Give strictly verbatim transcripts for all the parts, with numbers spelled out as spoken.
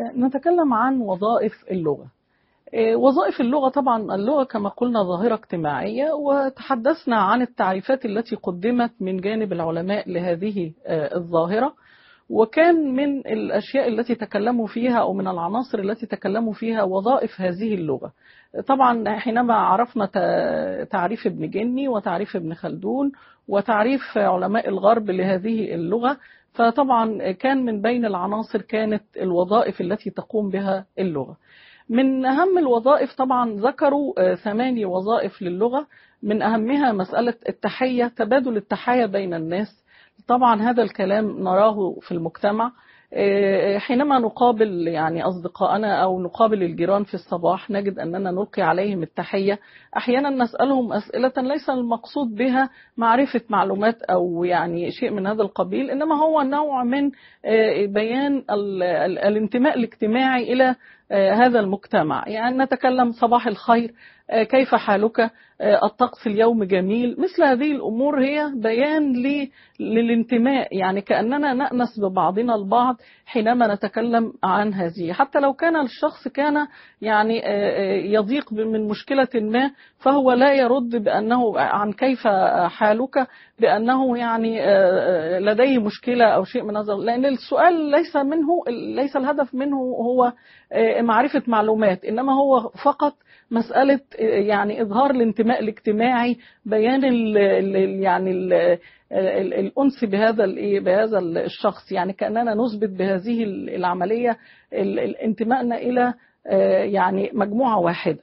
نتكلم عن وظائف اللغة. وظائف اللغة، طبعا اللغة كما قلنا ظاهرة اجتماعية، وتحدثنا عن التعريفات التي قدمت من جانب العلماء لهذه الظاهرة، وكان من الأشياء التي تكلموا فيها أو من العناصر التي تكلموا فيها وظائف هذه اللغة. طبعا حينما عرفنا تعريف ابن جني وتعريف ابن خلدون وتعريف علماء الغرب لهذه اللغة، فطبعا كان من بين العناصر كانت الوظائف التي تقوم بها اللغة. من أهم الوظائف طبعا ذكروا ثماني وظائف للغة، من أهمها مسألة التحية، تبادل التحية بين الناس. طبعا هذا الكلام نراه في المجتمع حينما نقابل يعني أصدقائنا أو نقابل الجيران في الصباح، نجد أننا نلقي عليهم التحية. أحيانا نسألهم أسئلة ليس المقصود بها معرفة معلومات أو يعني شيء من هذا القبيل، إنما هو نوع من بيان الانتماء الاجتماعي إلى هذا المجتمع. يعني نتكلم صباح الخير، كيف حالك، الطقس اليوم جميل. مثل هذه الأمور هي بيان للانتماء، يعني كأننا نأنس ببعضنا البعض حينما نتكلم عن هذه. حتى لو كان الشخص كان يعني يضيق من مشكلة ما، فهو لا يرد بأنه عن كيف حالك بأنه يعني لديه مشكلة أو شيء من هذا، لأن السؤال ليس منه ليس الهدف منه هو معرفة معلومات، إنما هو فقط مسألة يعني إظهار الانتماء الاجتماعي، بيان ال ال يعني ال ال الأنس بهذا بهذا الشخص، يعني كأننا نثبت بهذه العملية انتمائنا إلى يعني مجموعة واحدة.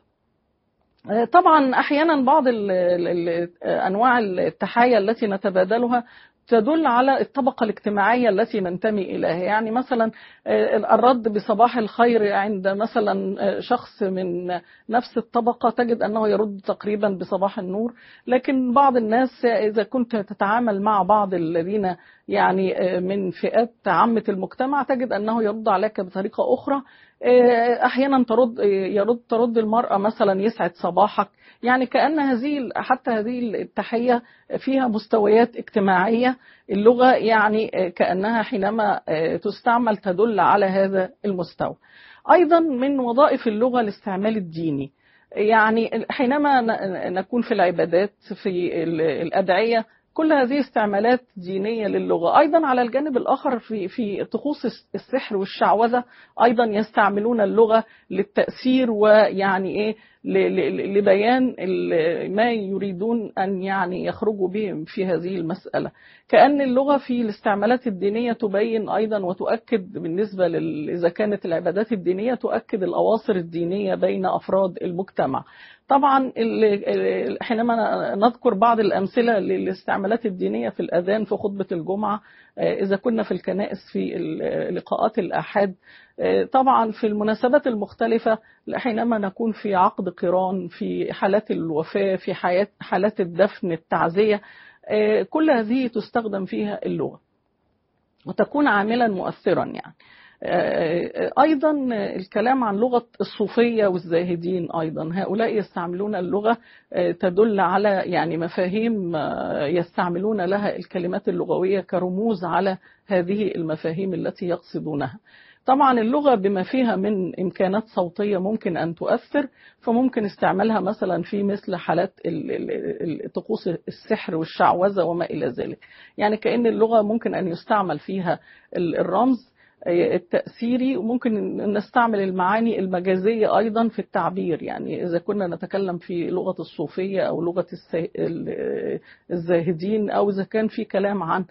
طبعا أحيانا بعض ال ال أنواع التحايا التي نتبادلها تدل على الطبقة الاجتماعية التي ننتمي إليها. يعني مثلا الرد بصباح الخير عند مثلا شخص من نفس الطبقة تجد أنه يرد تقريبا بصباح النور، لكن بعض الناس إذا كنت تتعامل مع بعض الذين يعني من فئات عامة المجتمع تجد أنه يرد عليك بطريقة أخرى. أحيانا ترد يرد ترد المرأة مثلا يسعد صباحك، يعني كأن هذه حتى هذه التحية فيها مستويات اجتماعية. اللغة يعني كأنها حينما تستعمل تدل على هذا المستوى. أيضا من وظائف اللغة الاستعمال الديني، يعني حينما نكون في العبادات في الأدعية، كل هذه استعمالات دينية للغة. أيضا على الجانب الآخر في في طقوس السحر والشعوذة أيضا يستعملون اللغة للتأثير ويعني إيه لبيان ما يريدون أن يعني يخرجوا به في هذه المسألة. كأن اللغة في الاستعمالات الدينية تبين أيضا وتؤكد بالنسبة إذا كانت العبادات الدينية تؤكد الأواصر الدينية بين أفراد المجتمع. طبعا حينما نذكر بعض الأمثلة للاستعمالات الدينية في الأذان في خطبة الجمعة، إذا كنا في الكنائس في لقاءات الآحاد، طبعا في المناسبات المختلفة حينما نكون في عقد قران، في حالات الوفاة، في حالات الدفن، التعزية، كل هذه تستخدم فيها اللغة وتكون عاملا مؤثرا. يعني أيضا الكلام عن لغة الصوفية والزاهدين، أيضا هؤلاء يستعملون اللغة تدل على يعني مفاهيم يستعملون لها الكلمات اللغوية كرموز على هذه المفاهيم التي يقصدونها. طبعا اللغة بما فيها من إمكانات صوتية ممكن أن تؤثر، فممكن استعمالها مثلا في مثل حالات طقوس السحر والشعوذة وما إلى ذلك. يعني كأن اللغة ممكن أن يستعمل فيها الرمز التأثيري، وممكن نستعمل المعاني المجازية أيضا في التعبير. يعني إذا كنا نتكلم في لغة الصوفية أو لغة الزاهدين، أو إذا كان في كلام عن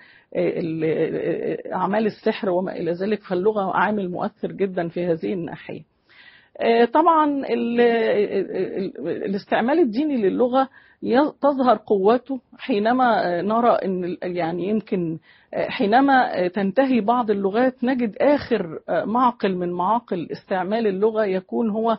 أعمال السحر وما إلى ذلك، فاللغة عامل مؤثر جدا في هذه الناحية. طبعا الاستعمال الديني للغة تظهر قوته حينما نرى أن يعني يمكن حينما تنتهي بعض اللغات نجد آخر معقل من معاقل استعمال اللغة يكون هو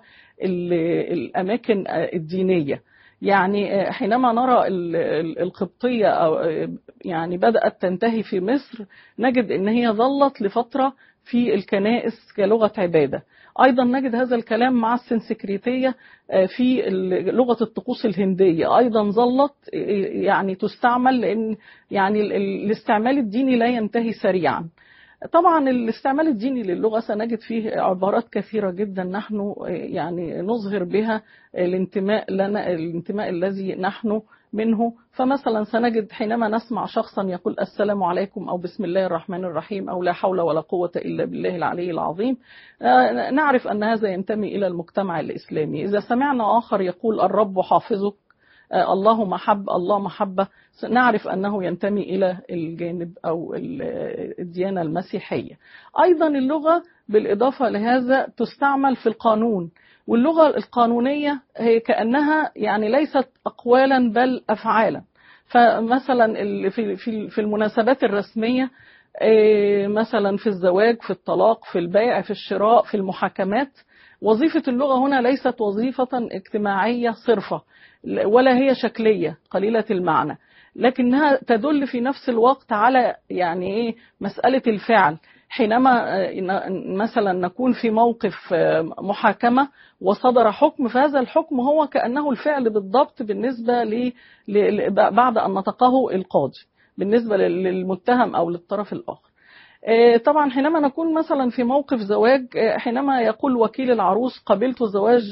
الأماكن الدينية. يعني حينما نرى القبطية أو يعني بدأت تنتهي في مصر، نجد أن هي ظلت لفترة في الكنائس كلغة عبادة. أيضا نجد هذا الكلام مع السنسكريتية في لغة الطقوس الهندية، أيضا ظلت يعني تستعمل، لأن يعني الاستعمال الديني لا ينتهي سريعا. طبعا الاستعمال الديني للغة سنجد فيه عبارات كثيرة جدا نحن يعني نظهر بها الانتماء لنا، الانتماء الذي نحن منه. فمثلا سنجد حينما نسمع شخصا يقول السلام عليكم أو بسم الله الرحمن الرحيم أو لا حول ولا قوة إلا بالله العلي العظيم، نعرف أن هذا ينتمي إلى المجتمع الإسلامي. إذا سمعنا آخر يقول الرب حافظك، الله محب، الله محبة، نعرف أنه ينتمي إلى الجانب أو الديانة المسيحية. أيضا اللغة بالإضافة لهذا تستعمل في القانون، واللغة القانونية هي كأنها يعني ليست أقوالا بل أفعالا. فمثلا في في المناسبات الرسمية، مثلا في الزواج، في الطلاق، في البيع، في الشراء، في المحاكمات، وظيفة اللغة هنا ليست وظيفة اجتماعية صرفة ولا هي شكلية قليلة المعنى، لكنها تدل في نفس الوقت على يعني ايه مسألة الفعل. حينما مثلا نكون في موقف محاكمة وصدر حكم، فهذا الحكم هو كأنه الفعل بالضبط بالنسبة ل بعد أن نطقه القاضي بالنسبة للمتهم أو للطرف الآخر. طبعا حينما نكون مثلا في موقف زواج، حينما يقول وكيل العروس قبلت زواج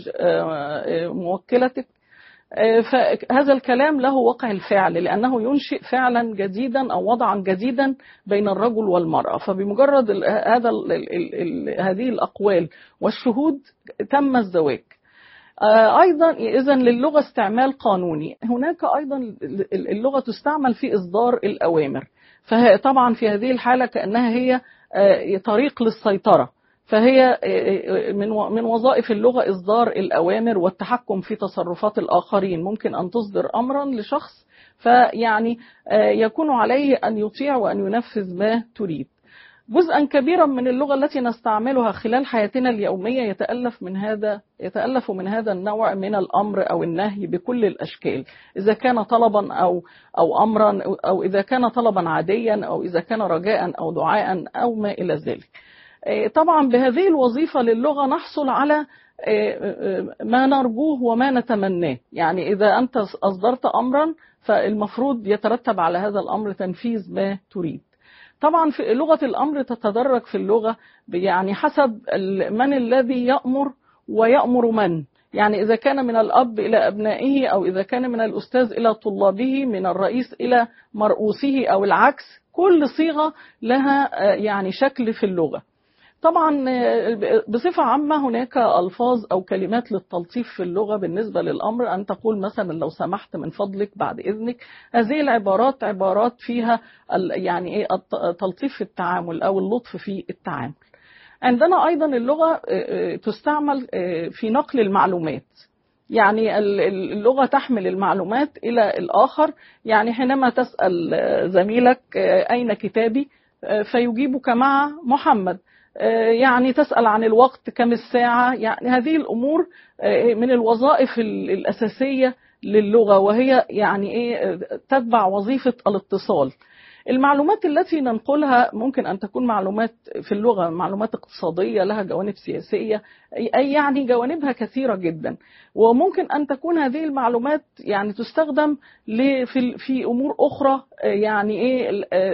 موكلتك، فهذا الكلام له وقع الفعل لأنه ينشئ فعلا جديدا أو وضعا جديدا بين الرجل والمرأة. فبمجرد هذا هذه الأقوال والشهود تم الزواج. أيضا إذا للغة استعمال قانوني. هناك أيضا اللغة تستعمل في إصدار الأوامر، فطبعا في هذه الحالة كأنها هي طريق للسيطرة، فهي من من وظائف اللغة إصدار الأوامر والتحكم في تصرفات الآخرين. ممكن أن تصدر أمرا لشخص فيعني يكون عليه أن يطيع وأن ينفذ ما تريد. جزءا كبيرا من اللغة التي نستعملها خلال حياتنا اليومية يتألف من هذا يتألف من هذا النوع من الأمر أو النهي بكل الأشكال، إذا كان طلبا أو أو أمرا، أو إذا كان طلبا عاديا، أو إذا كان رجاء أو دعاء أو ما إلى ذلك. طبعا بهذه الوظيفة للغة نحصل على ما نرجوه وما نتمناه. يعني إذا أنت أصدرت أمرا فالمفروض يترتب على هذا الأمر تنفيذ ما تريد. طبعا في لغة الأمر تتدرج في اللغة يعني حسب من الذي يأمر ويأمر من. يعني إذا كان من الأب إلى أبنائه، أو إذا كان من الأستاذ إلى طلابه، من الرئيس إلى مرؤوسه أو العكس، كل صيغة لها يعني شكل في اللغة. طبعا بصفة عامة هناك ألفاظ أو كلمات للتلطيف في اللغة بالنسبة للأمر، أن تقول مثلا لو سمحت، من فضلك، بعد إذنك. هذه العبارات عبارات فيها يعني إيه التلطيف في التعامل أو اللطف في التعامل. عندنا أيضا اللغة تستعمل في نقل المعلومات، يعني اللغة تحمل المعلومات إلى الآخر. يعني حينما تسأل زميلك أين كتابي فيجيبك مع محمد، يعني تسأل عن الوقت كم الساعة. يعني هذه الأمور من الوظائف الأساسية للغة، وهي يعني إيه تتبع وظيفة الاتصال. المعلومات التي ننقلها ممكن أن تكون معلومات في اللغة، معلومات اقتصادية لها جوانب سياسية، أي يعني جوانبها كثيرة جدا. وممكن أن تكون هذه المعلومات يعني تستخدم في في أمور أخرى، يعني إيه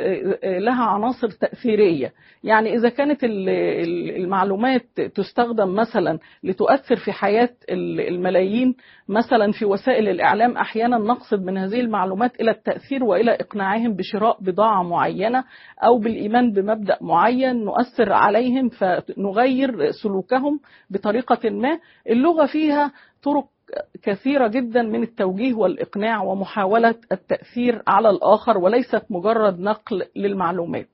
لها عناصر تأثيرية. يعني إذا كانت المعلومات تستخدم مثلا لتؤثر في حياة الملايين مثلا في وسائل الإعلام، أحيانا نقصد من هذه المعلومات إلى التأثير وإلى إقناعهم بشراء بضاعة معينة أو بالإيمان بمبدأ معين نؤثر عليهم فنغير سلوكهم بطريقة ما. اللغة فيها طرق كثيرة جدا من التوجيه والإقناع ومحاولة التأثير على الآخر، وليست مجرد نقل للمعلومات.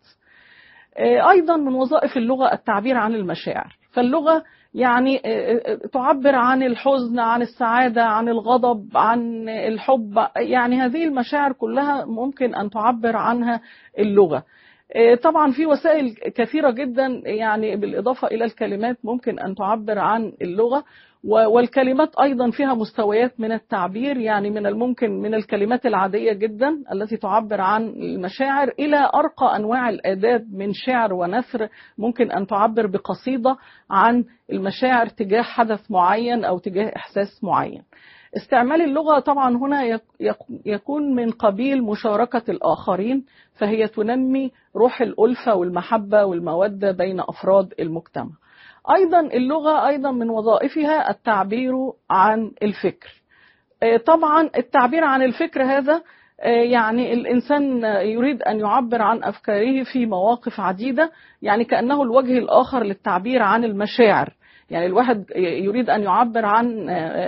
أيضا من وظائف اللغة التعبير عن المشاعر، فاللغة يعني تعبر عن الحزن، عن السعادة، عن الغضب، عن الحب. يعني هذه المشاعر كلها ممكن أن تعبر عنها اللغة. طبعا في وسائل كثيرة جدا يعني بالإضافة إلى الكلمات ممكن أن تعبر عن اللغة، والكلمات أيضا فيها مستويات من التعبير. يعني من الممكن من الكلمات العادية جدا التي تعبر عن المشاعر إلى أرقى أنواع الآداب من شعر ونثر، ممكن أن تعبر بقصيدة عن المشاعر تجاه حدث معين أو تجاه إحساس معين. استعمال اللغة طبعا هنا يكون من قبيل مشاركة الآخرين، فهي تنمي روح الألفة والمحبة والمودة بين أفراد المجتمع. أيضا اللغة أيضا من وظائفها التعبير عن الفكر. طبعا التعبير عن الفكر هذا يعني الإنسان يريد أن يعبر عن أفكاره في مواقف عديدة، يعني كأنه الوجه الآخر للتعبير عن المشاعر. يعني الواحد يريد أن يعبر عن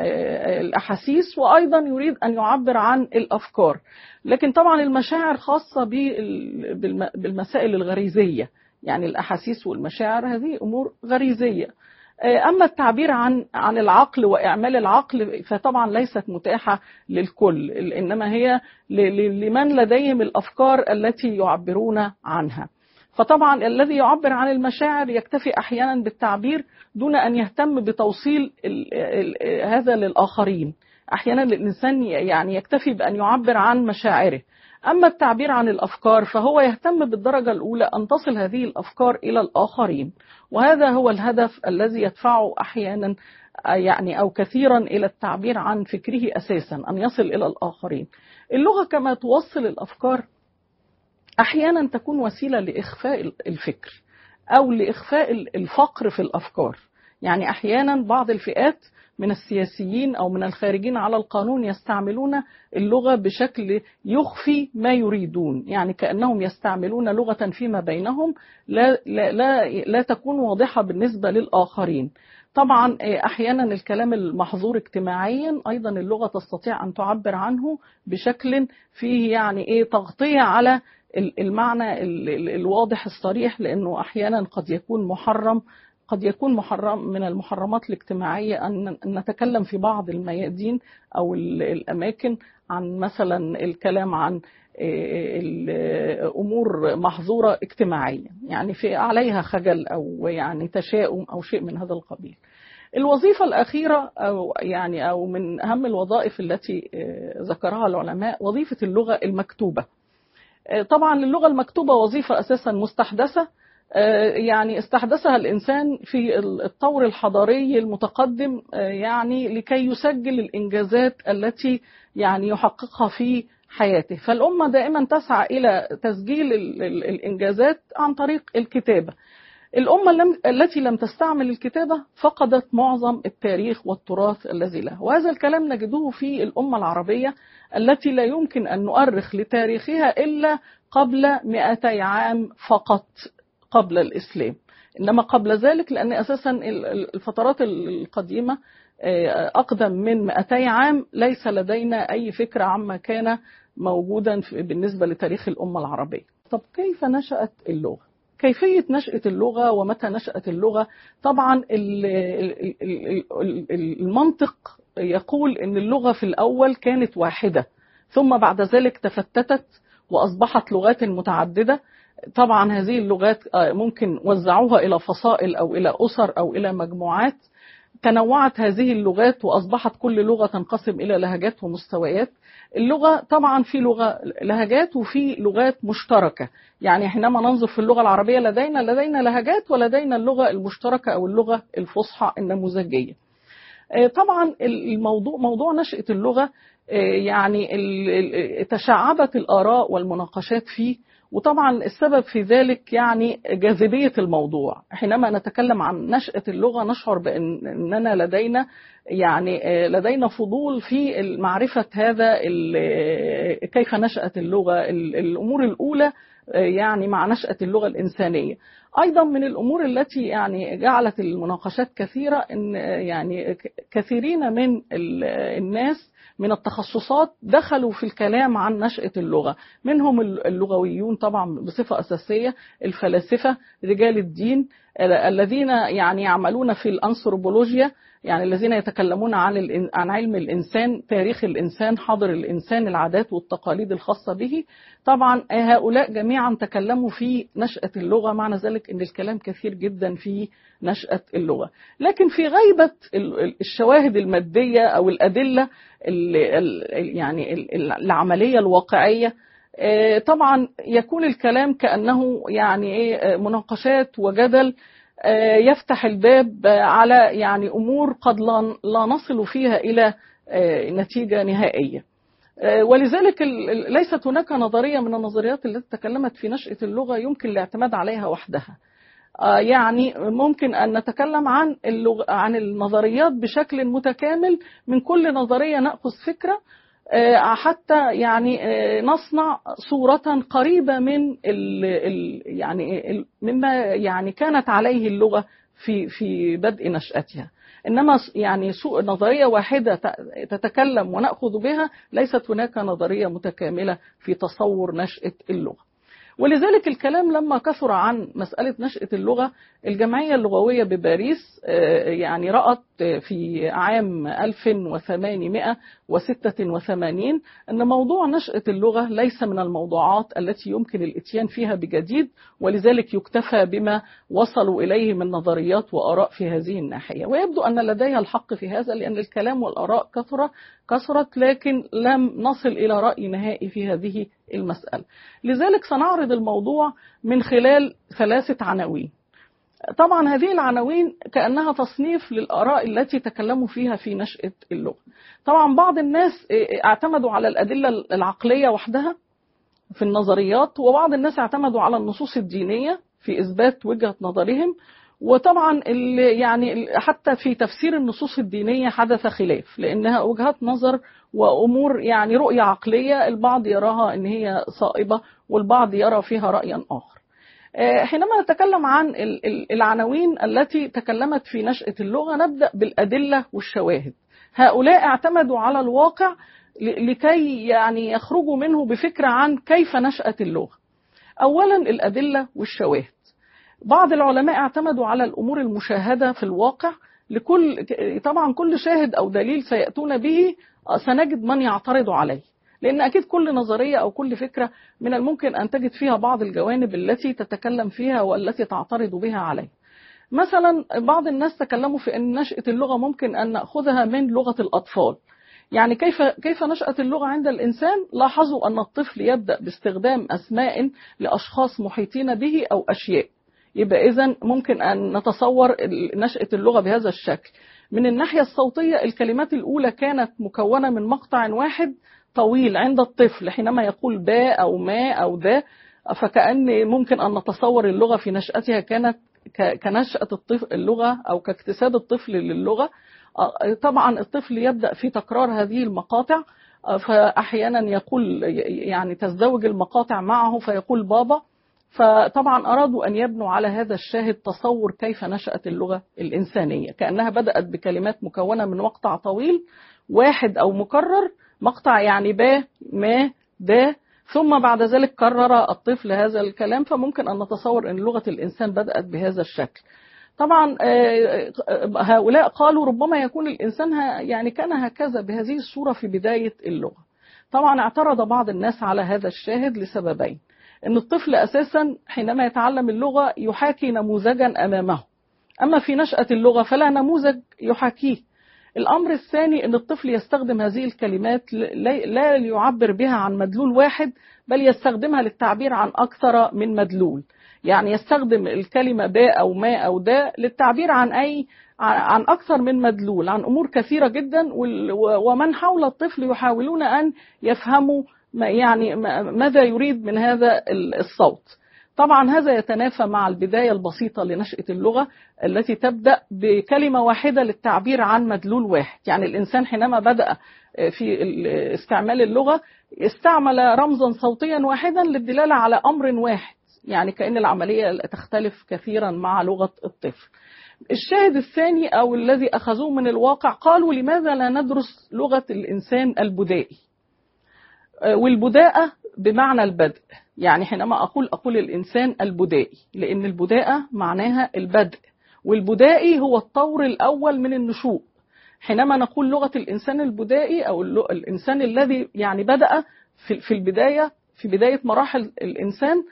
الأحاسيس وأيضا يريد أن يعبر عن الأفكار، لكن طبعا المشاعر خاصة بالمسائل الغريزية، يعني الأحاسيس والمشاعر هذه أمور غريزية. أما التعبير عن عن العقل وإعمال العقل فطبعا ليست متاحة للكل، إنما هي لمن لديهم الأفكار التي يعبرون عنها. فطبعا الذي يعبر عن المشاعر يكتفي أحيانا بالتعبير دون أن يهتم بتوصيل هذا للآخرين. أحيانا الإنسان يعني يكتفي بأن يعبر عن مشاعره. أما التعبير عن الأفكار فهو يهتم بالدرجة الأولى أن تصل هذه الأفكار إلى الآخرين، وهذا هو الهدف الذي يدفعه أحيانا يعني أو كثيرا إلى التعبير عن فكره أساسا، أن يصل إلى الآخرين. اللغة كما توصل الأفكار أحيانا تكون وسيلة لإخفاء الفكر أو لإخفاء الفقر في الأفكار. يعني أحيانا بعض الفئات من السياسيين أو من الخارجين على القانون يستعملون اللغة بشكل يخفي ما يريدون، يعني كأنهم يستعملون لغة فيما بينهم لا, لا, لا, لا تكون واضحة بالنسبة للآخرين. طبعا أحيانا الكلام المحظور اجتماعيا أيضا اللغة تستطيع أن تعبر عنه بشكل فيه يعني إيه تغطية على المعنى الواضح الصريح، لأنه أحيانا قد يكون محرم قد يكون محرم من المحرمات الاجتماعية أن نتكلم في بعض الميادين أو الأماكن عن مثلا الكلام عن الأمور محظورة اجتماعيا، يعني في عليها خجل أو يعني تشاؤم أو شيء من هذا القبيل. الوظيفة الأخيرة أو يعني أو من أهم الوظائف التي ذكرها العلماء وظيفة اللغة المكتوبة. طبعا اللغة المكتوبة وظيفة أساسا مستحدثة، يعني استحدثها الإنسان في الطور الحضاري المتقدم، يعني لكي يسجل الإنجازات التي يعني يحققها في حياته. فالأمة دائما تسعى إلى تسجيل الإنجازات عن طريق الكتابة. الأمة التي لم تستعمل الكتابة فقدت معظم التاريخ والتراث الذي له، وهذا الكلام نجده في الأمة العربية التي لا يمكن أن نؤرخ لتاريخها إلا قبل مئتي عام فقط قبل الإسلام، إنما قبل ذلك لأن أساسا الفترات القديمة أقدم من مئتي عام ليس لدينا أي فكرة عما كان موجودا بالنسبة لتاريخ الأمة العربية. طب كيف نشأت اللغة؟ كيفية نشأة اللغة ومتى نشأت اللغة؟ طبعا المنطق يقول أن اللغة في الأول كانت واحدة، ثم بعد ذلك تفتتت وأصبحت لغات متعددة. طبعا هذه اللغات ممكن وزعوها إلى فصائل أو إلى أسر أو إلى مجموعات. تنوعت هذه اللغات وأصبحت كل لغة تنقسم إلى لهجات ومستويات. اللغة طبعا في لغة لهجات وفي لغات مشتركة، يعني حينما ننظر في اللغة العربية لدينا لدينا لهجات ولدينا اللغة المشتركة أو اللغة الفصحى النموذجية. طبعا الموضوع موضوع نشأة اللغة يعني تشعبت الآراء والمناقشات فيه، وطبعا السبب في ذلك يعني جاذبية الموضوع. حينما نتكلم عن نشأة اللغة نشعر بأننا لدينا يعني لدينا فضول في معرفة هذا كيف نشأت اللغة. الأمور الأولى يعني مع نشأة اللغة الإنسانية. أيضا من الأمور التي يعني جعلت المناقشات كثيرة إن يعني كثيرين من الناس من التخصصات دخلوا في الكلام عن نشأة اللغة، منهم اللغويون طبعا بصفة أساسية، الفلاسفة، رجال الدين الذين يعني يعملون في الأنثروبولوجيا، يعني الذين يتكلمون عن عن علم الإنسان، تاريخ الإنسان، حاضر الإنسان، العادات والتقاليد الخاصة به. طبعا هؤلاء جميعا تكلموا في نشأة اللغة، معنى ذلك أن الكلام كثير جدا في نشأة اللغة. لكن في غيبة الشواهد المادية أو الأدلة يعني العملية الواقعية، طبعا يكون الكلام كأنه يعني مناقشات وجدل يفتح الباب على يعني أمور قد لا نصل فيها إلى نتيجة نهائية. ولذلك ليست هناك نظرية من النظريات التي تكلمت في نشأة اللغة يمكن الاعتماد عليها وحدها. يعني ممكن أن نتكلم عن اللغة عن النظريات بشكل متكامل، من كل نظرية نأخذ فكرة حتى يعني نصنع صورة قريبة من ال ال يعني مما يعني كانت عليه اللغة في في بدء نشأتها. إنما يعني سوء نظرية واحدة تتكلم ونأخذ بها، ليست هناك نظرية متكاملة في تصور نشأة اللغة. ولذلك الكلام لما كثر عن مسألة نشأة اللغة، الجمعية اللغوية بباريس يعني رأت في عام ألف وثمانمائة وستة وثمانين أن موضوع نشأة اللغة ليس من الموضوعات التي يمكن الاتيان فيها بجديد، ولذلك يكتفى بما وصلوا إليه من نظريات وآراء في هذه الناحية. ويبدو أن لديها الحق في هذا، لأن الكلام والآراء كثرة كثرت لكن لم نصل إلى رأي نهائي في هذه المسألة. لذلك سنعرض الموضوع من خلال ثلاثة عناوين. طبعا هذه العناوين كأنها تصنيف للآراء التي تكلموا فيها في نشأة اللغة. طبعا بعض الناس اعتمدوا على الأدلة العقلية وحدها في النظريات، وبعض الناس اعتمدوا على النصوص الدينية في إثبات وجهة نظرهم. وطبعا يعني حتى في تفسير النصوص الدينية حدث خلاف، لأنها وجهات نظر وأمور يعني رؤية عقلية، البعض يراها أن هي صائبة والبعض يرى فيها رأيا آخر. حينما نتكلم عن العناوين التي تكلمت في نشأة اللغة، نبدأ بالأدلة والشواهد. هؤلاء اعتمدوا على الواقع لكي يعني يخرجوا منه بفكرة عن كيف نشأت اللغة. أولا الأدلة والشواهد. بعض العلماء اعتمدوا على الأمور المشاهدة في الواقع. لكل طبعا كل شاهد أو دليل سيأتون به سنجد من يعترض عليه، لأن أكيد كل نظرية أو كل فكرة من الممكن أن تجد فيها بعض الجوانب التي تتكلم فيها والتي تعترض بها عليه. مثلا بعض الناس تكلموا في أن نشأة اللغة ممكن أن نأخذها من لغة الأطفال. يعني كيف كيف نشأت اللغة عند الإنسان؟ لاحظوا أن الطفل يبدأ باستخدام أسماء لأشخاص محيطين به أو أشياء. يبقى إذن ممكن أن نتصور نشأة اللغة بهذا الشكل. من الناحية الصوتية، الكلمات الأولى كانت مكونة من مقطع واحد طويل عند الطفل حينما يقول با أو ما أو ذا، فكأن ممكن أن نتصور اللغة في نشأتها كانت كنشأة الطفل اللغة أو كاكتساب الطفل للغة. طبعا الطفل يبدأ في تكرار هذه المقاطع، فأحيانا يقول يعني تزدوج المقاطع معه فيقول بابا. فطبعا أرادوا أن يبنوا على هذا الشاهد تصور كيف نشأت اللغة الإنسانية، كأنها بدأت بكلمات مكونة من مقطع طويل واحد أو مكرر، مقطع يعني با ما دا، ثم بعد ذلك كرر الطفل هذا الكلام. فممكن أن نتصور أن لغة الإنسان بدأت بهذا الشكل. طبعا هؤلاء قالوا ربما يكون الإنسان يعني كان هكذا بهذه الصورة في بداية اللغة. طبعا اعترض بعض الناس على هذا الشاهد لسببين: أن الطفل أساسا حينما يتعلم اللغة يحاكي نموذجا أمامه، أما في نشأة اللغة فلا نموذج يحاكيه. الأمر الثاني أن الطفل يستخدم هذه الكلمات لا يعبر بها عن مدلول واحد، بل يستخدمها للتعبير عن أكثر من مدلول. يعني يستخدم الكلمة با أو ما أو دا للتعبير عن أي عن أكثر من مدلول، عن أمور كثيرة جدا، ومن حول الطفل يحاولون أن يفهموا يعني ماذا يريد من هذا الصوت. طبعا هذا يتنافى مع البداية البسيطة لنشأة اللغة التي تبدأ بكلمة واحدة للتعبير عن مدلول واحد. يعني الإنسان حينما بدأ في استعمال اللغة استعمل رمزا صوتيا واحدا للدلالة على أمر واحد، يعني كأن العملية تختلف كثيرا مع لغة الطفل. الشاهد الثاني أو الذي أخذوه من الواقع، قالوا لماذا لا ندرس لغة الإنسان البدائي؟ والبداءة بمعنى البدء. يعني حينما أقول أقول الإنسان البدائي، لأن البداءة معناها البدء، والبدائي هو الطور الأول من النشوء. حينما نقول لغة الإنسان البدائي أو الإنسان الذي يعني بدأ في البداية في بداية مراحل الإنسان،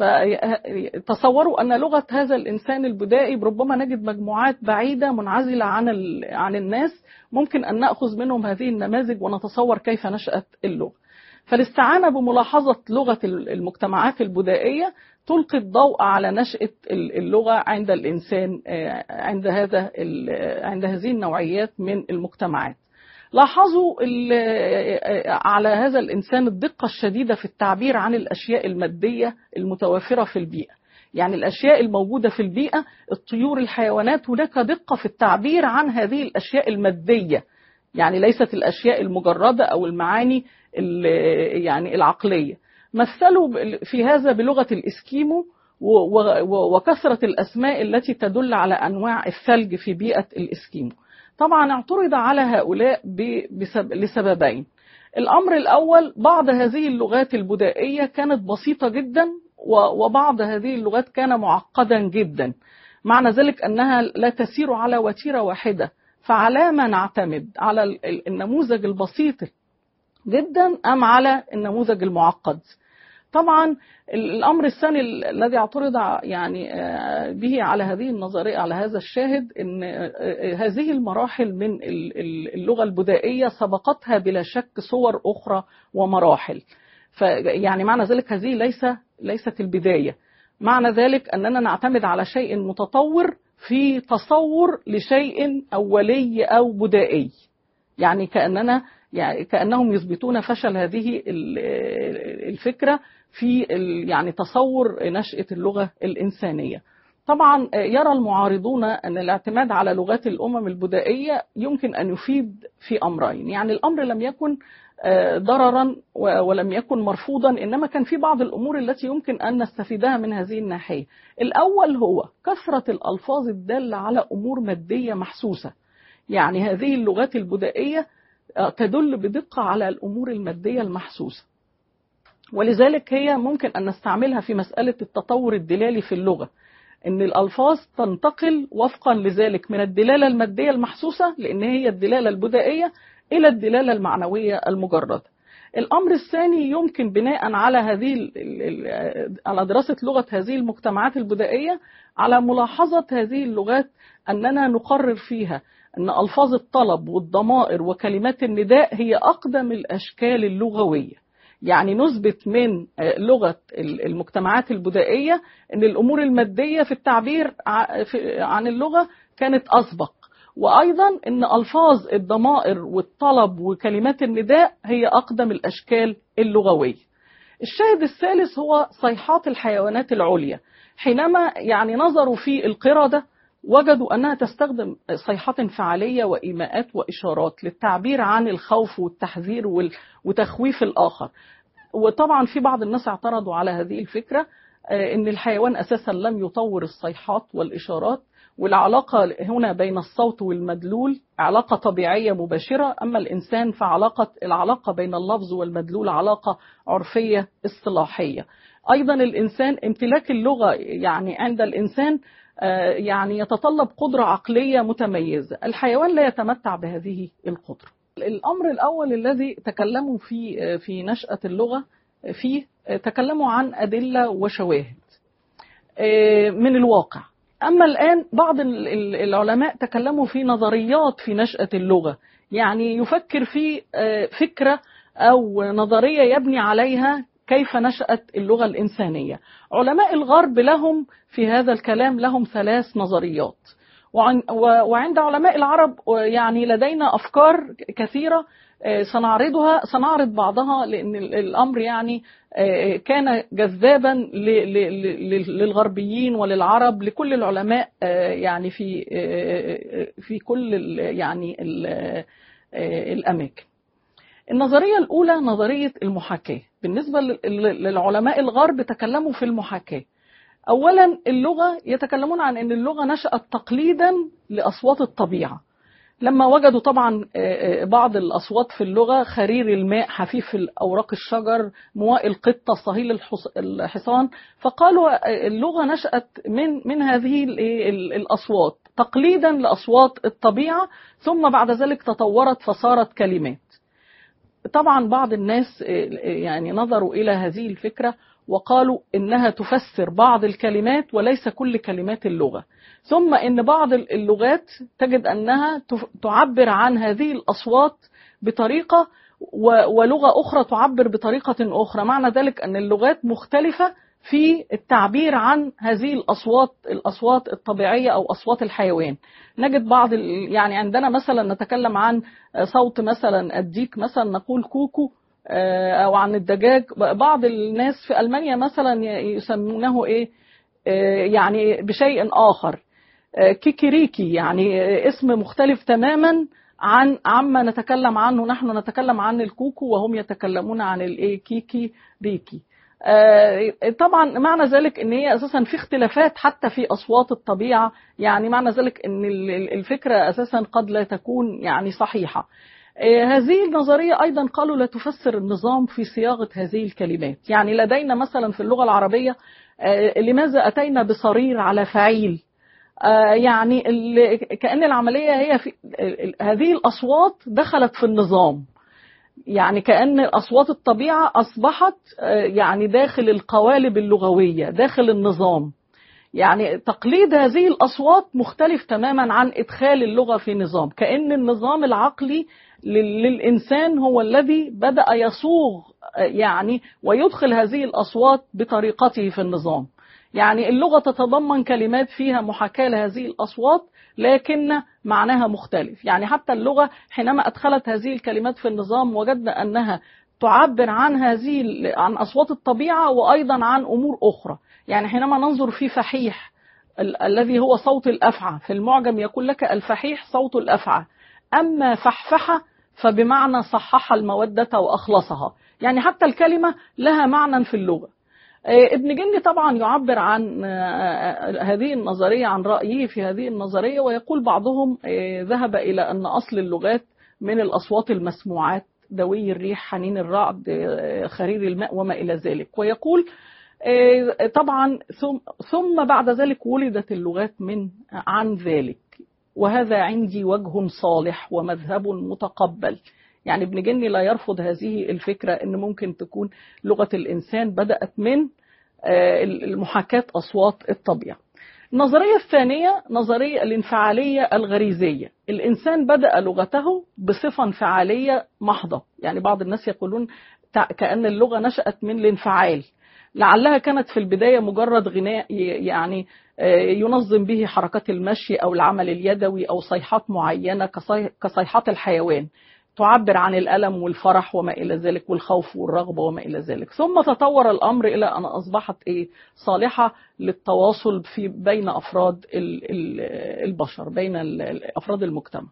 فتصوروا أن لغة هذا الإنسان البدائي ربما نجد مجموعات بعيدة منعزلة عن عن الناس، ممكن أن نأخذ منهم هذه النماذج ونتصور كيف نشأت اللغة. فالاستعانة بملاحظة لغة المجتمعات البدائية تلقي الضوء على نشأة اللغة عند الإنسان عند هذا عند هذه النوعيات من المجتمعات. لاحظوا على هذا الإنسان الدقة الشديدة في التعبير عن الأشياء المادية المتوافرة في البيئة. يعني الأشياء الموجودة في البيئة، الطيور، الحيوانات، هناك دقة في التعبير عن هذه الأشياء المادية، يعني ليست الأشياء المجردة أو المعاني يعني العقلية. مثلوا في هذا بلغة الإسكيمو وكثرة الأسماء التي تدل على أنواع الثلج في بيئة الإسكيمو. طبعا اعترض على هؤلاء لسببين. الأمر الأول، بعض هذه اللغات البدائية كانت بسيطة جدا، وبعض هذه اللغات كان معقدا جدا، معنى ذلك أنها لا تسير على وتيرة واحدة. فعلى ما نعتمد؟ على النموذج البسيط جدا أم على النموذج المعقد؟ طبعا الأمر الثاني الذي اعترض يعني به على هذه النظرية، على هذا الشاهد، أن هذه المراحل من اللغة البدائية سبقتها بلا شك صور أخرى ومراحل. فيعني معنى ذلك هذه ليس ليست البداية، معنى ذلك أننا نعتمد على شيء متطور في تصور لشيء أولي أو بدائي، يعني كأننا يعني كأنهم يثبتون فشل هذه الفكرة في يعني تصور نشأة اللغة الإنسانية. طبعا يرى المعارضون أن الاعتماد على لغات الأمم البدائية يمكن أن يفيد في أمرين. يعني الأمر لم يكن ضررا ولم يكن مرفوضا، إنما كان في بعض الأمور التي يمكن أن نستفيدها من هذه الناحية. الأول هو كثرة الألفاظ الدالة على أمور مادية محسوسة. يعني هذه اللغات البدائية تدل بدقة على الأمور المادية المحسوسة، ولذلك هي ممكن أن نستعملها في مسألة التطور الدلالي في اللغة، أن الألفاظ تنتقل وفقا لذلك من الدلالة المادية المحسوسة، لأن هي الدلالة البدائية، إلى الدلالة المعنوية المجردة. الأمر الثاني، يمكن بناء على هذه على دراسة لغة هذه المجتمعات البدائية على ملاحظة هذه اللغات أننا نقرر فيها أن ألفاظ الطلب والضمائر وكلمات النداء هي أقدم الأشكال اللغوية. يعني نثبت من لغة المجتمعات البدائية أن الأمور المادية في التعبير عن اللغة كانت أسبق، وأيضا أن ألفاظ الضمائر والطلب وكلمات النداء هي أقدم الأشكال اللغوية. الشاهد الثالث هو صيحات الحيوانات العليا. حينما يعني نظروا في القردة وجدوا أنها تستخدم صيحات انفعالية وإيماءات وإشارات للتعبير عن الخوف والتحذير وتخويف الآخر. وطبعا في بعض الناس اعترضوا على هذه الفكرة، أن الحيوان أساسا لم يطور الصيحات والإشارات، والعلاقة هنا بين الصوت والمدلول علاقة طبيعية مباشرة، أما الإنسان فعلاقة العلاقة بين اللفظ والمدلول علاقة عرفية اصطلاحية. أيضا الإنسان امتلاك اللغة يعني عند الإنسان يعني يتطلب قدرة عقلية متميزة، الحيوان لا يتمتع بهذه القدرة. الأمر الأول الذي تكلموا في في نشأة اللغة فيه، تكلموا عن أدلة وشواهد من الواقع. أما الآن بعض العلماء تكلموا في نظريات في نشأة اللغة، يعني يفكر في فكرة أو نظرية يبني عليها كيف نشأت اللغة الإنسانية. علماء الغرب لهم في هذا الكلام لهم ثلاث نظريات، وعند علماء العرب يعني لدينا أفكار كثيرة سنعرضها سنعرض بعضها، لأن الأمر يعني كان جذابا للغربيين وللعرب، لكل العلماء يعني في في كل يعني الأماكن. النظرية الأولى نظرية المحاكاة. بالنسبة للعلماء الغرب تكلموا في المحاكاة. أولا اللغة، يتكلمون عن أن اللغة نشأت تقليدا لأصوات الطبيعة، لما وجدوا طبعا بعض الأصوات في اللغة، خرير الماء، حفيف الأوراق الشجر، مواء القطة، صهيل الحصان، فقالوا اللغة نشأت من من هذه الأصوات تقليدا لأصوات الطبيعة، ثم بعد ذلك تطورت فصارت كلمات. طبعا بعض الناس يعني نظروا إلى هذه الفكرة وقالوا إنها تفسر بعض الكلمات وليس كل كلمات اللغة، ثم إن بعض اللغات تجد أنها تعبر عن هذه الأصوات بطريقة ولغة أخرى تعبر بطريقة أخرى، معنى ذلك أن اللغات مختلفة في التعبير عن هذه الأصوات الأصوات الطبيعية أو أصوات الحيوان. نجد بعض يعني عندنا مثلا نتكلم عن صوت مثلا الديك مثلا نقول كوكو، أو عن الدجاج. بعض الناس في ألمانيا مثلا يسمونه إيه يعني بشيء آخر، كيكيريكي، يعني اسم مختلف تماما عن عما نتكلم عنه. نحن نتكلم عن الكوكو وهم يتكلمون عن الايه كيكي ريكي. طبعا معنى ذلك ان هي اساسا في اختلافات حتى في اصوات الطبيعه، يعني معنى ذلك ان الفكره اساسا قد لا تكون يعني صحيحه. هذه النظريه ايضا قالوا لا تفسر النظام في صياغه هذه الكلمات. يعني لدينا مثلا في اللغه العربيه لماذا اتينا بصرير على فعيل؟ يعني كأن العملية هي في هذه الأصوات دخلت في النظام، يعني كأن أصوات الطبيعة أصبحت يعني داخل القوالب اللغوية داخل النظام. يعني تقليد هذه الأصوات مختلف تماما عن إدخال اللغة في نظام، كأن النظام العقلي للإنسان هو الذي بدأ يصوغ يعني ويدخل هذه الأصوات بطريقته في النظام. يعني اللغة تتضمن كلمات فيها محاكاة لهذه الأصوات لكن معناها مختلف. يعني حتى اللغة حينما أدخلت هذه الكلمات في النظام وجدنا أنها تعبر عن هذه عن أصوات الطبيعة وأيضا عن أمور أخرى. يعني حينما ننظر في فحيح ال الذي هو صوت الأفعى في المعجم يقول لك الفحيح صوت الأفعى، أما فحفحة فبمعنى صحح المودة وأخلصها. يعني حتى الكلمة لها معنى في اللغة. ابن جندي طبعا يعبر عن هذه النظرية عن رأيه في هذه النظرية، ويقول بعضهم ذهب إلى أن أصل اللغات من الأصوات المسموعات، دوي الريح، حنين الرعد، خرير الماء وما إلى ذلك. ويقول طبعا ثم بعد ذلك ولدت اللغات من عن ذلك، وهذا عندي وجه صالح ومذهب متقبل. يعني ابن جندي لا يرفض هذه الفكرة أن ممكن تكون لغة الإنسان بدأت من المحاكاة أصوات الطبيعة. النظرية الثانية نظرية الانفعالية الغريزية. الإنسان بدأ لغته بصفة انفعالية محضة. يعني بعض الناس يقولون كأن اللغة نشأت من الانفعال، لعلها كانت في البداية مجرد غناء يعني ينظم به حركات المشي أو العمل اليدوي أو صيحات معينة كصيحات الحيوان تعبر عن الألم والفرح وما إلى ذلك والخوف والرغبة وما إلى ذلك. ثم تطور الأمر إلى أن أصبحت إيه صالحة للتواصل في بين أفراد البشر، بين أفراد المجتمع.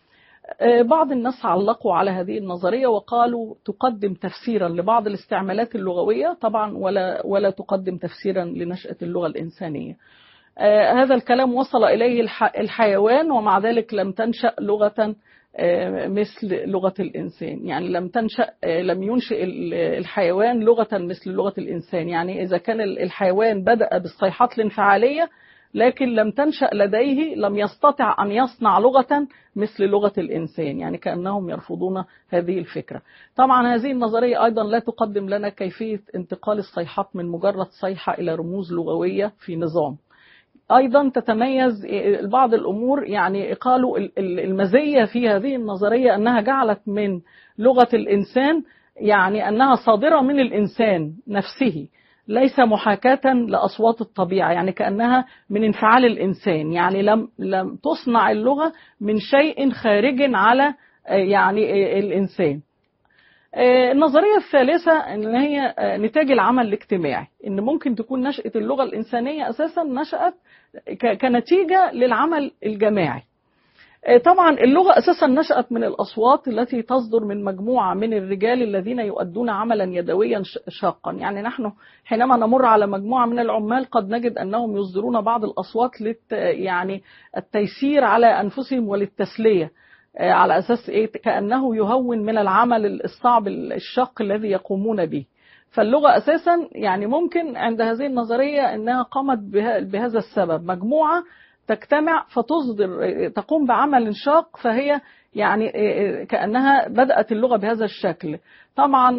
بعض الناس علقوا على هذه النظرية وقالوا تقدم تفسيرا لبعض الاستعمالات اللغوية طبعا ولا ولا تقدم تفسيرا لنشأة اللغة الإنسانية. هذا الكلام وصل إليه الحيوان ومع ذلك لم تنشأ لغة مثل لغة الإنسان. يعني لم تنشأ لم ينشئ الحيوان لغة مثل لغة الإنسان. يعني إذا كان الحيوان بدأ بالصيحات الانفعالية لكن لم تنشأ لديه، لم يستطع أن يصنع لغة مثل لغة الإنسان. يعني كأنهم يرفضون هذه الفكرة. طبعا هذه النظرية أيضا لا تقدم لنا كيفية انتقال الصيحات من مجرد صيحة إلى رموز لغوية في نظام. أيضا تتميز بعض الأمور، يعني قالوا المزية في هذه النظرية أنها جعلت من لغة الإنسان يعني أنها صادرة من الإنسان نفسه، ليس محاكاة لأصوات الطبيعة. يعني كأنها من انفعال الإنسان، يعني لم لم تصنع اللغة من شيء خارج على يعني الإنسان. النظرية الثالثة أن هي نتاج العمل الاجتماعي، أن ممكن تكون نشأة اللغة الإنسانية أساسا نشأت كنتيجة للعمل الجماعي. طبعا اللغة أساسا نشأت من الأصوات التي تصدر من مجموعة من الرجال الذين يؤدون عملا يدويا شاقا. يعني نحن حينما نمر على مجموعة من العمال قد نجد أنهم يصدرون بعض الأصوات للت يعني التيسير على أنفسهم وللتسلية، على أساس إيه كأنه يهون من العمل الصعب الشاق الذي يقومون به. فاللغة أساسا يعني ممكن عند هذه النظرية أنها قامت بهذا السبب، مجموعة تجتمع فتصدر تقوم بعمل شاق، فهي يعني كأنها بدأت اللغة بهذا الشكل. طبعا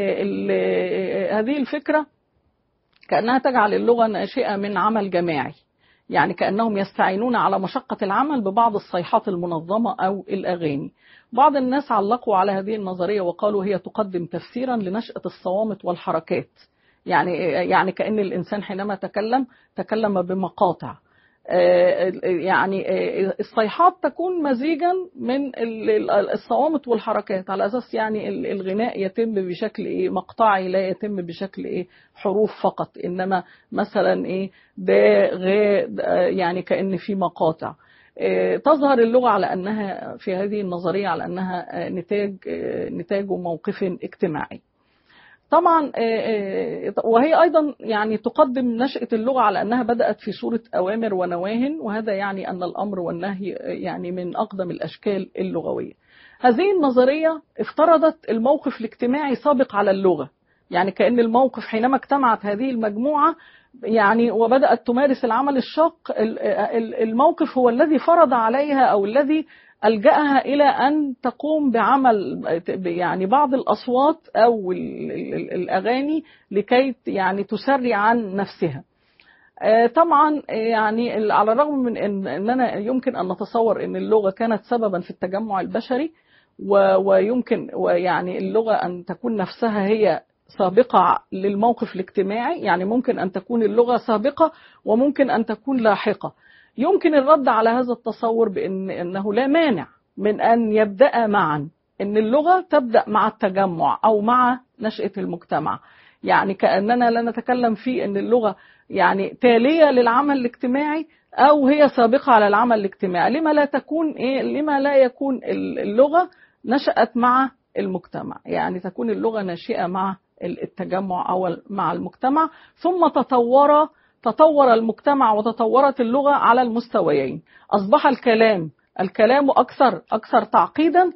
هذه الفكرة كأنها تجعل اللغة ناشئة من عمل جماعي، يعني كأنهم يستعينون على مشقة العمل ببعض الصيحات المنظمة أو الأغاني. بعض الناس علقوا على هذه النظرية وقالوا هي تقدم تفسيرا لنشأة الصوامت والحركات. يعني يعني كأن الإنسان حينما تكلم تكلم بمقاطع. يعني الصيحات تكون مزيجا من الصوامت والحركات، على أساس يعني الغناء يتم بشكل إيه مقطعي، لا يتم بشكل إيه حروف فقط، إنما مثلا إيه دا غا، يعني كأن في مقاطع. تظهر اللغة على أنها في هذه النظرية على أنها نتاج نتاج موقف اجتماعي. طبعا وهي أيضا يعني تقدم نشأة اللغة على أنها بدأت في صورة أوامر ونواهي، وهذا يعني أن الأمر والنهي يعني من أقدم الأشكال اللغوية. هذه النظرية افترضت الموقف الاجتماعي سابق على اللغة، يعني كأن الموقف حينما اجتمعت هذه المجموعة يعني وبدأت تمارس العمل الشاق، الموقف هو الذي فرض عليها أو الذي ألجأها إلى أن تقوم بعمل يعني بعض الأصوات أو الأغاني لكي يعني تسري عن نفسها. طبعا يعني على الرغم من أن أننا يمكن أن نتصور أن اللغة كانت سببا في التجمع البشري، ويمكن ويعني اللغة أن تكون نفسها هي سابقة للموقف الاجتماعي، يعني ممكن أن تكون اللغة سابقة وممكن أن تكون لاحقة. يمكن الرد على هذا التصور بأن أنه لا مانع من أن يبدأ معا، أن اللغة تبدأ مع التجمع أو مع نشأة المجتمع، يعني كأننا لا نتكلم في أن اللغة يعني تالية للعمل الاجتماعي أو هي سابقة على العمل الاجتماعي. لما لا تكون إيه لما لا يكون اللغة نشأت مع المجتمع، يعني تكون اللغة ناشئة مع التجمع أو مع المجتمع، ثم تطور تطور المجتمع وتطورت اللغة على المستويين. أصبح الكلام الكلام أكثر أكثر تعقيدا،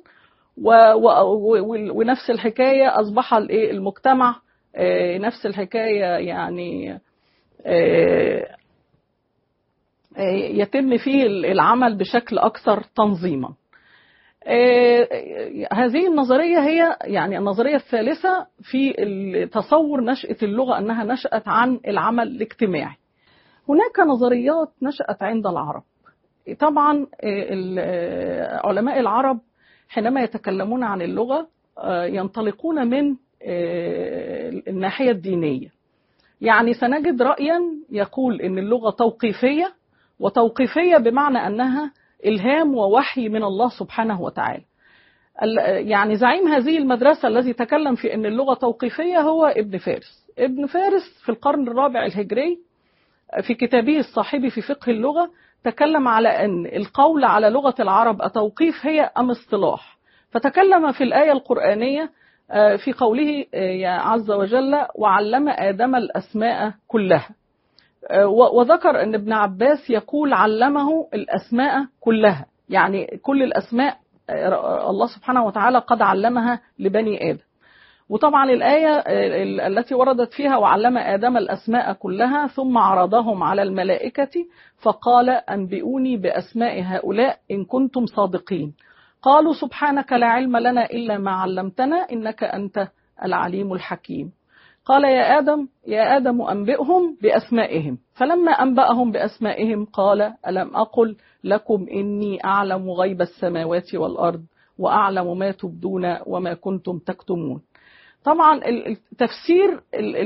ونفس الحكاية أصبح المجتمع نفس الحكاية، يعني يتم فيه العمل بشكل أكثر تنظيما. هذه النظرية هي يعني النظرية الثالثة في تصور نشأة اللغة، أنها نشأت عن العمل الاجتماعي. هناك نظريات نشأت عند العرب. طبعا علماء العرب حينما يتكلمون عن اللغة ينطلقون من الناحية الدينية، يعني سنجد رأيا يقول إن اللغة توقيفية، وتوقيفية بمعنى أنها إلهام ووحي من الله سبحانه وتعالى. يعني زعيم هذه المدرسة الذي تكلم في أن اللغة توقيفية هو ابن فارس. ابن فارس في القرن الرابع الهجري في كتابه الصاحبي في فقه اللغة تكلم على أن القول على لغة العرب أتوقيف هي أم اصطلاح، فتكلم في الآية القرآنية في قوله عز وجل وعلم آدم الأسماء كلها، وذكر أن ابن عباس يقول علمه الأسماء كلها، يعني كل الأسماء الله سبحانه وتعالى قد علمها لبني آدم. وطبعا الآية التي وردت فيها وعلم آدم الأسماء كلها ثم عرضهم على الملائكة فقال أنبئوني بأسماء هؤلاء إن كنتم صادقين، قالوا سبحانك لا علم لنا إلا ما علمتنا إنك أنت العليم الحكيم. قال يا آدم يا آدم أنبئهم بأسمائهم، فلما أنبأهم بأسمائهم قال ألم أقل لكم إني أعلم غيب السماوات والأرض وأعلم ما تبدون وما كنتم تكتمون. طبعا تفسير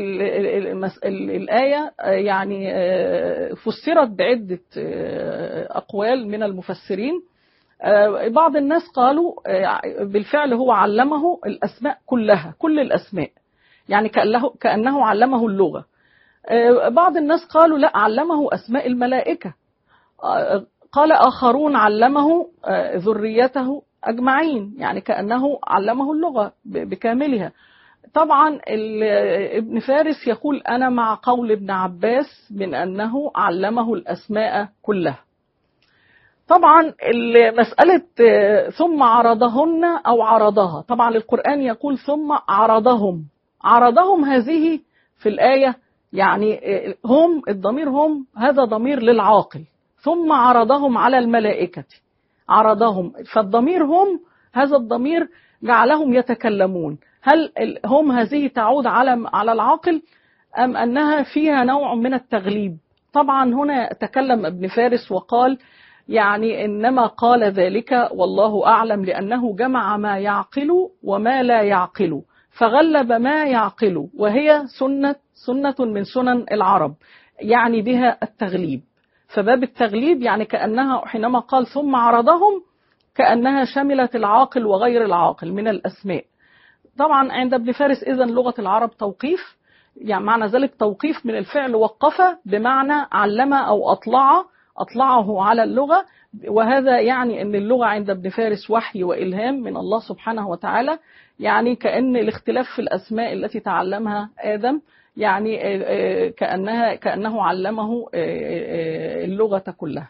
الآية يعني فسرت بعدة أقوال من المفسرين. بعض الناس قالوا بالفعل هو علمه الأسماء كلها، كل الأسماء، يعني كأنه علمه اللغة. بعض الناس قالوا لا، علمه أسماء الملائكة. قال آخرون علمه ذريته أجمعين، يعني كأنه علمه اللغة بكاملها. طبعا ابن فارس يقول أنا مع قول ابن عباس من أنه علمه الأسماء كلها. طبعا مسألة ثم عرضهن أو عرضها، طبعا القرآن يقول ثم عرضهم، عرضهم هذه في الآية يعني هم، الضمير هم هذا ضمير للعاقل، ثم عرضهم على الملائكة، عرضهم، فالضمير هم هذا الضمير جعلهم يتكلمون. هل هم هذه تعود على على العاقل أم أنها فيها نوع من التغليب؟ طبعا هنا تكلم ابن فارس وقال يعني إنما قال ذلك والله أعلم لأنه جمع ما يعقل وما لا يعقل، فغلب ما يعقل، وهي سنة سنة من سنن العرب، يعني بها التغليب. فباب التغليب يعني كأنها حينما قال ثم عرضهم كأنها شملت العاقل وغير العاقل من الأسماء. طبعا عند ابن فارس إذن لغة العرب توقيف، يعني معنى ذلك توقيف من الفعل وقف بمعنى علم أو أطلع أطلعه على اللغة، وهذا يعني أن اللغة عند ابن فارس وحي وإلهام من الله سبحانه وتعالى، يعني كأن الاختلاف في الأسماء التي تعلمها آدم يعني كأنها كأنه علمه اللغة كلها.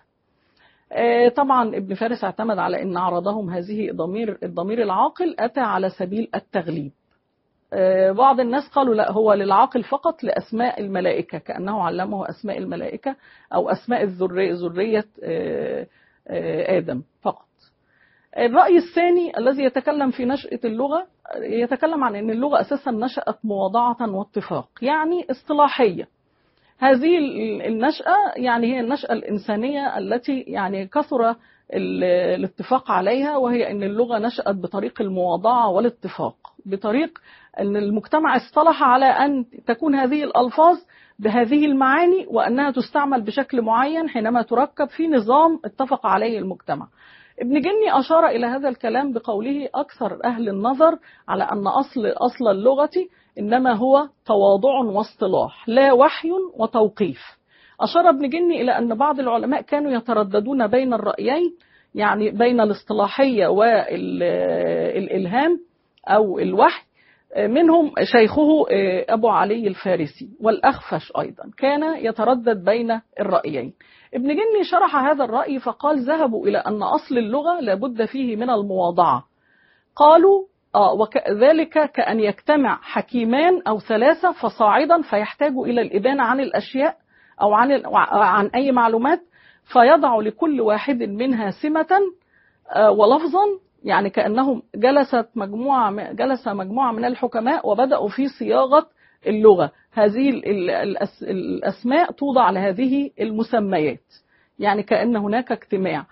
طبعا ابن فارس اعتمد على أن عرضهم هذه ضمير الضمير العاقل أتى على سبيل التغليب. بعض الناس قالوا لا، هو للعاقل فقط لأسماء الملائكة، كأنه علمه أسماء الملائكة أو أسماء الذرية ذرية آدم فقط. الرأي الثاني الذي يتكلم في نشأة اللغة يتكلم عن أن اللغة أساسا نشأت مواضعة واتفاق، يعني اصطلاحية. هذه النشأة يعني هي النشأة الإنسانية التي يعني كثر الاتفاق عليها، وهي أن اللغة نشأت بطريق المواضعة والاتفاق، بطريق أن المجتمع اصطلح على أن تكون هذه الألفاظ بهذه المعاني، وأنها تستعمل بشكل معين حينما تركب في نظام اتفق عليه المجتمع. ابن جني أشار إلى هذا الكلام بقوله أكثر أهل النظر على أن أصل أصل اللغة إنما هو تواضع واصطلاح لا وحي وتوقيف. أشار ابن جني إلى أن بعض العلماء كانوا يترددون بين الرأيين، يعني بين الاصطلاحية والإلهام أو الوحي. منهم شيخه أبو علي الفارسي والأخفش أيضا كان يتردد بين الرأيين. ابن جني شرح هذا الرأي فقال ذهبوا إلى أن أصل اللغة لابد فيه من المواضعة. قالوا آه وكذلك كأن يجتمع حكيمان أو ثلاثة فصاعدا فيحتاجوا إلى الإبانة عن الأشياء أو عن عن أي معلومات، فيضع لكل واحد منها سمة آه ولفظا، يعني كأنهم جلست مجموعة جلس مجموعة من الحكماء وبدأوا في صياغة اللغة. هذه الأسماء توضع لهذه المسميات، يعني كأن هناك اجتماع.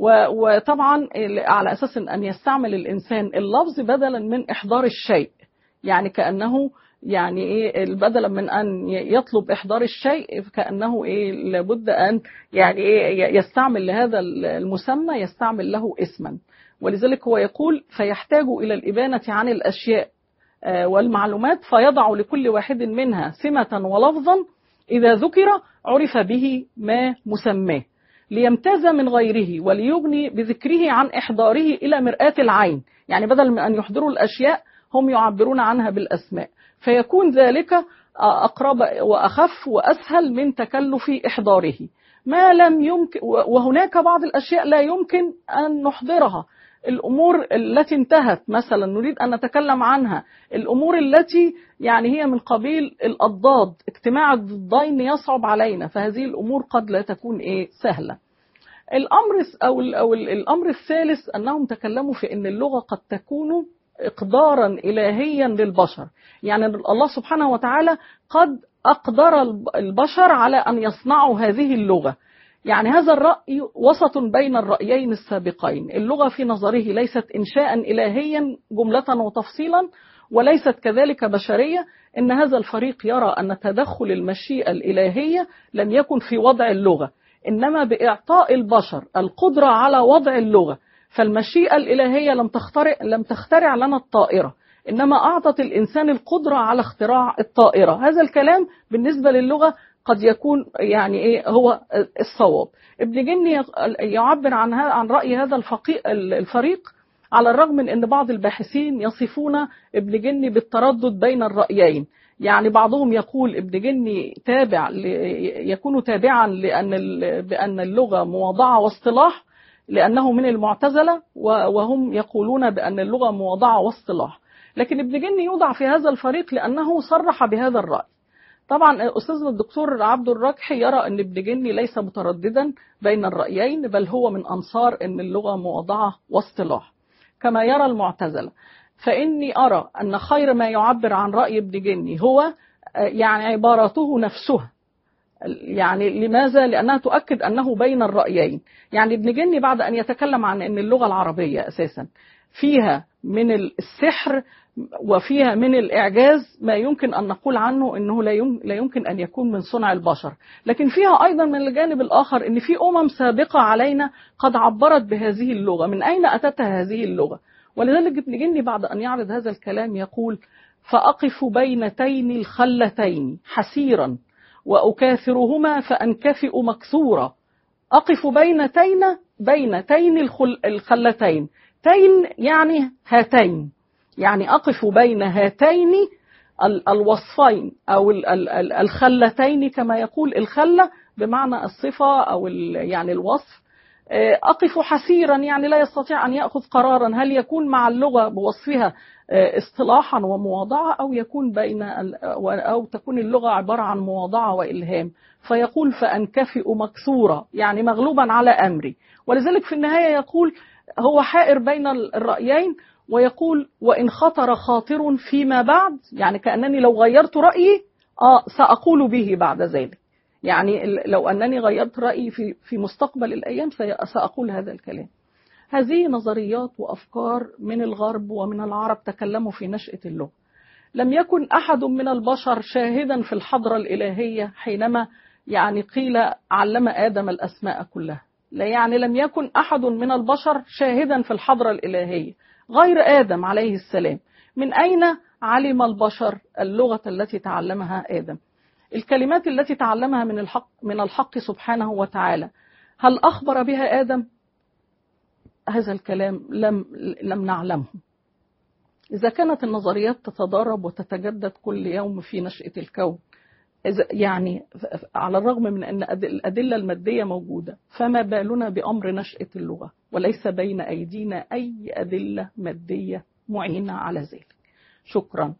وطبعا على أساس أن يستعمل الإنسان اللفظ بدلا من إحضار الشيء، يعني كأنه يعني إيه بدلا من أن يطلب إحضار الشيء كأنه إيه لابد أن يعني إيه يستعمل لهذا المسمى يستعمل له اسما. ولذلك هو يقول فيحتاج إلى الإبانة عن الأشياء والمعلومات، فيضع لكل واحد منها سمة ولفظا إذا ذكر عرف به ما مسماه، ليمتاز من غيره وليغني بذكره عن إحضاره إلى مرآة العين. يعني بدل من أن يحضروا الأشياء هم يعبرون عنها بالأسماء، فيكون ذلك أقرب وأخف وأسهل من تكلف إحضاره ما لم يمكن. وهناك بعض الأشياء لا يمكن أن نحضرها، الأمور التي انتهت مثلا نريد أن نتكلم عنها، الأمور التي يعني هي من قبيل الأضداد، اجتماع الضدين يصعب علينا، فهذه الأمور قد لا تكون إيه سهلة. الأمر أو أو الأمر الثالث أنهم تكلموا في أن اللغة قد تكون إقدارا إلهيا للبشر، يعني الله سبحانه وتعالى قد أقدر البشر على أن يصنعوا هذه اللغة. يعني هذا الرأي وسط بين الرأيين السابقين، اللغة في نظره ليست إنشاء إلهيا جملة وتفصيلا، وليست كذلك بشرية. إن هذا الفريق يرى أن تدخل المشيئة الإلهية لم يكن في وضع اللغة، إنما بإعطاء البشر القدرة على وضع اللغة. فالمشيئة الإلهية لم تخترع لم تخترع لنا الطائرة، إنما أعطت الإنسان القدرة على اختراع الطائرة. هذا الكلام بالنسبة للغة قد يكون يعني إيه هو الصواب. ابن جني يعبر عن عن رأي هذا الفريق، على الرغم من أن بعض الباحثين يصفون ابن جني بالتردد بين الرأيين. يعني بعضهم يقول ابن جني تابع يكون تابعا لأن بأن اللغة مواضعة واصطلاح لأنه من المعتزلة، وهم يقولون بأن اللغة مواضعة واصطلاح. لكن ابن جني يوضع في هذا الفريق لأنه صرح بهذا الرأي. طبعا أستاذنا الدكتور عبد الركحي يرى أن ابن جني ليس مترددا بين الرأيين، بل هو من أنصار أن اللغة مواضعة واصطلاح كما يرى المعتزلة. فإني أرى أن خير ما يعبر عن رأي ابن جني هو يعني عبارته نفسها. يعني لماذا؟ لأنها تؤكد أنه بين الرأيين. يعني ابن جني بعد أن يتكلم عن أن اللغة العربية أساسا فيها من السحر وفيها من الإعجاز ما يمكن أن نقول عنه أنه لا يمكن أن يكون من صنع البشر، لكن فيها أيضا من الجانب الآخر أن في أمم سابقة علينا قد عبرت بهذه اللغة. من أين أتتها هذه اللغة؟ ولذلك ابن جني بعد أن يعرض هذا الكلام يقول: فأقف بينتين الخلتين حسيرا وأكاثرهما فأنكفئ مكسورا. أقف بينتين بينتين الخلتين، تين يعني هاتين، يعني أقف بين هاتين الوصفين أو الخلتين كما يقول، الخلة بمعنى الصفة أو يعني الوصف. أقف حسيرا يعني لا يستطيع أن يأخذ قرارا هل يكون مع اللغة بوصفها اصطلاحا ومواضعة أو يكون بين أو تكون اللغة عبارة عن مواضعة وإلهام. فيقول: فأنكفئ مكسورة يعني مغلوبا على أمري. ولذلك في النهاية يقول هو حائر بين الرأيين، ويقول: وإن خطر خاطر فيما بعد، يعني كأنني لو غيرت رأيي آه سأقول به بعد ذلك، يعني لو أنني غيرت رأيي في في مستقبل الأيام سأقول هذا الكلام. هذه نظريات وأفكار من الغرب ومن العرب تكلموا في نشأة اللغة. لم يكن أحد من البشر شاهدا في الحضرة الإلهية حينما يعني قيل علم آدم الأسماء كلها، لا يعني لم يكن أحد من البشر شاهدا في الحضرة الإلهية غير آدم عليه السلام. من أين علم البشر اللغة التي تعلمها آدم؟ الكلمات التي تعلمها من الحق من الحق سبحانه وتعالى، هل أخبر بها آدم؟ هذا الكلام لم لم نعلمه. إذا كانت النظريات تتضارب وتتجدد كل يوم في نشأة الكون، يعني على الرغم من أن الأدلة المادية موجودة، فما بالنا بأمر نشأة اللغة وليس بين أيدينا أي أدلة مادية معينة على ذلك؟ شكرا.